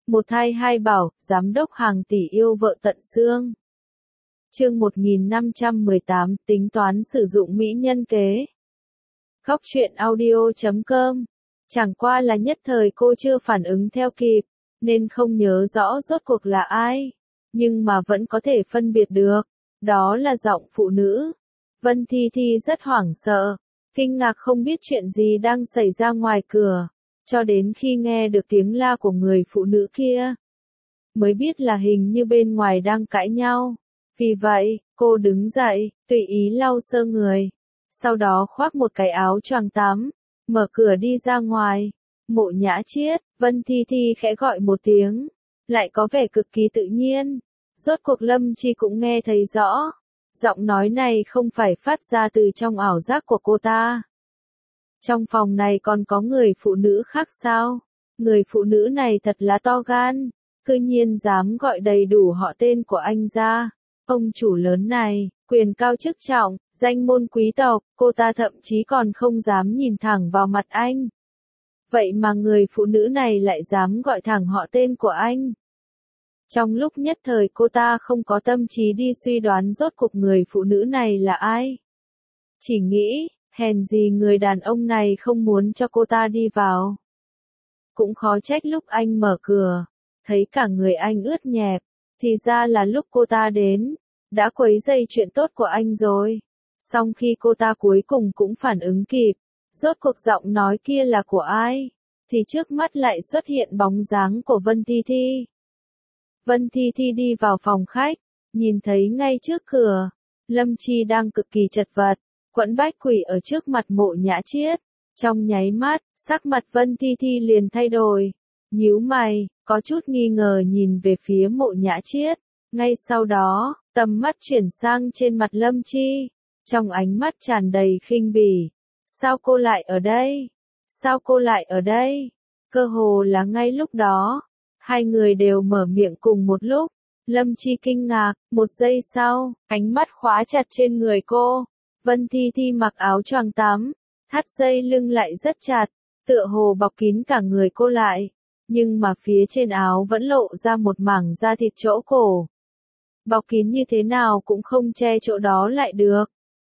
Một thai hai bảo, giám đốc hàng tỷ yêu vợ tận xương. Chương 1518, tính toán sử dụng mỹ nhân kế. Góc truyện audio.com. Chẳng qua là nhất thời cô chưa phản ứng theo kịp, nên không nhớ rõ rốt cuộc là ai, nhưng mà vẫn có thể phân biệt được, đó là giọng phụ nữ. Vân Thi Thi rất hoảng sợ, kinh ngạc không biết chuyện gì đang xảy ra ngoài cửa, cho đến khi nghe được tiếng la của người phụ nữ kia, mới biết là hình như bên ngoài đang cãi nhau. Vì vậy, cô đứng dậy, tùy ý lau sơ người, sau đó khoác một cái áo choàng tắm, mở cửa đi ra ngoài. Mộ Nhã Chiết, Vân Thi Thi khẽ gọi một tiếng, lại có vẻ cực kỳ tự nhiên. Rốt cuộc Lâm Chi cũng nghe thấy rõ, giọng nói này không phải phát ra từ trong ảo giác của cô ta. Trong phòng này còn có người phụ nữ khác sao? Người phụ nữ này thật là to gan, cư nhiên dám gọi đầy đủ họ tên của anh ra. Ông chủ lớn này, quyền cao chức trọng, danh môn quý tộc, cô ta thậm chí còn không dám nhìn thẳng vào mặt anh. Vậy mà người phụ nữ này lại dám gọi thẳng họ tên của anh. Trong lúc nhất thời cô ta không có tâm trí đi suy đoán rốt cuộc người phụ nữ này là ai. Chỉ nghĩ, hèn gì người đàn ông này không muốn cho cô ta đi vào. Cũng khó trách lúc anh mở cửa, thấy cả người anh ướt nhẹp, thì ra là lúc cô ta đến, đã quấy rầy chuyện tốt của anh rồi. Song khi cô ta cuối cùng cũng phản ứng kịp, rốt cuộc giọng nói kia là của ai, thì trước mắt lại xuất hiện bóng dáng của Vân Thi Thi. Vân Thi Thi đi vào phòng khách, nhìn thấy ngay trước cửa, Lâm Chi đang cực kỳ chật vật, quẫn bách quỳ ở trước mặt Mộ Nhã Chiết. Trong nháy mắt, sắc mặt Vân Thi Thi liền thay đổi, nhíu mày, có chút nghi ngờ nhìn về phía Mộ Nhã Chiết. Ngay sau đó, tầm mắt chuyển sang trên mặt Lâm Chi, trong ánh mắt tràn đầy khinh bỉ. Sao cô lại ở đây? Sao cô lại ở đây? Cơ hồ là ngay lúc đó, hai người đều mở miệng cùng một lúc. Lâm Chi kinh ngạc, một giây sau, ánh mắt khóa chặt trên người cô. Vân Thi Thi mặc áo choàng tắm, thắt dây lưng lại rất chặt, tựa hồ bọc kín cả người cô lại, nhưng mà phía trên áo vẫn lộ ra một mảng da thịt chỗ cổ. Bọc kín như thế nào cũng không che chỗ đó lại được.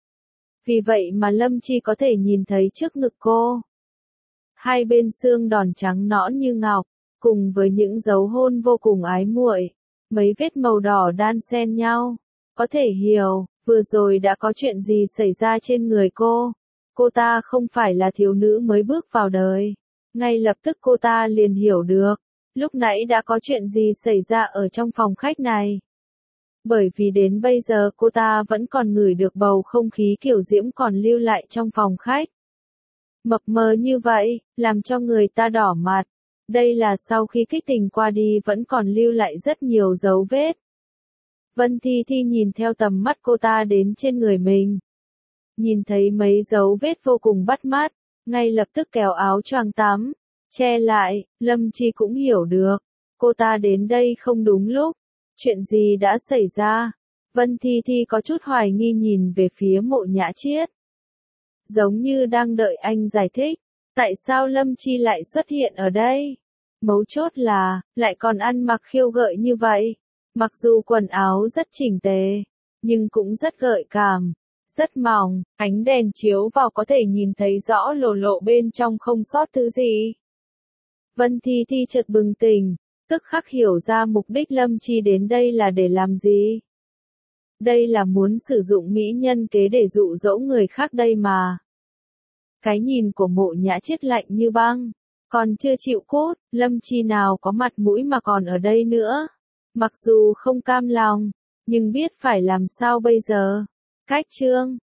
Vì vậy mà Lâm Chi có thể nhìn thấy trước ngực cô. Hai bên xương đòn trắng nõn như ngọc, cùng với những dấu hôn vô cùng ái muội, mấy vết màu đỏ đan xen nhau. Có thể hiểu, vừa rồi đã có chuyện gì xảy ra trên người cô. Cô ta không phải là thiếu nữ mới bước vào đời. Ngay lập tức cô ta liền hiểu được, lúc nãy đã có chuyện gì xảy ra ở trong phòng khách này. Bởi vì đến bây giờ cô ta vẫn còn ngửi được bầu không khí kiểu diễm còn lưu lại trong phòng khách. Mập mờ như vậy, làm cho người ta đỏ mặt. Đây là sau khi kích tình qua đi vẫn còn lưu lại rất nhiều dấu vết. Vân Thi Thi nhìn theo tầm mắt cô ta đến trên người mình. Nhìn thấy mấy dấu vết vô cùng bắt mắt, ngay lập tức kéo áo choàng tắm, che lại. Lâm Chi cũng hiểu được, cô ta đến đây không đúng lúc. Chuyện gì đã xảy ra? Vân Thi Thi có chút hoài nghi nhìn về phía Mộ Nhã Chiết. Giống như đang đợi anh giải thích, tại sao Lâm Chi lại xuất hiện ở đây? Mấu chốt là, lại còn ăn mặc khiêu gợi như vậy. Mặc dù quần áo rất chỉnh tề, nhưng cũng rất gợi cảm, rất mỏng, ánh đèn chiếu vào có thể nhìn thấy rõ lộ bên trong không sót thứ gì. Vân Thi Thi chợt bừng tỉnh, tức khắc hiểu ra mục đích Lâm Chi đến đây là để làm gì. Đây là muốn sử dụng mỹ nhân kế để dụ dỗ người khác đây mà. Cái nhìn của Mộ Nhã Chiết lạnh như băng, còn chưa chịu cút, Lâm Chi nào có mặt mũi mà còn ở đây nữa. Mặc dù không cam lòng, nhưng biết phải làm sao bây giờ. Cách chương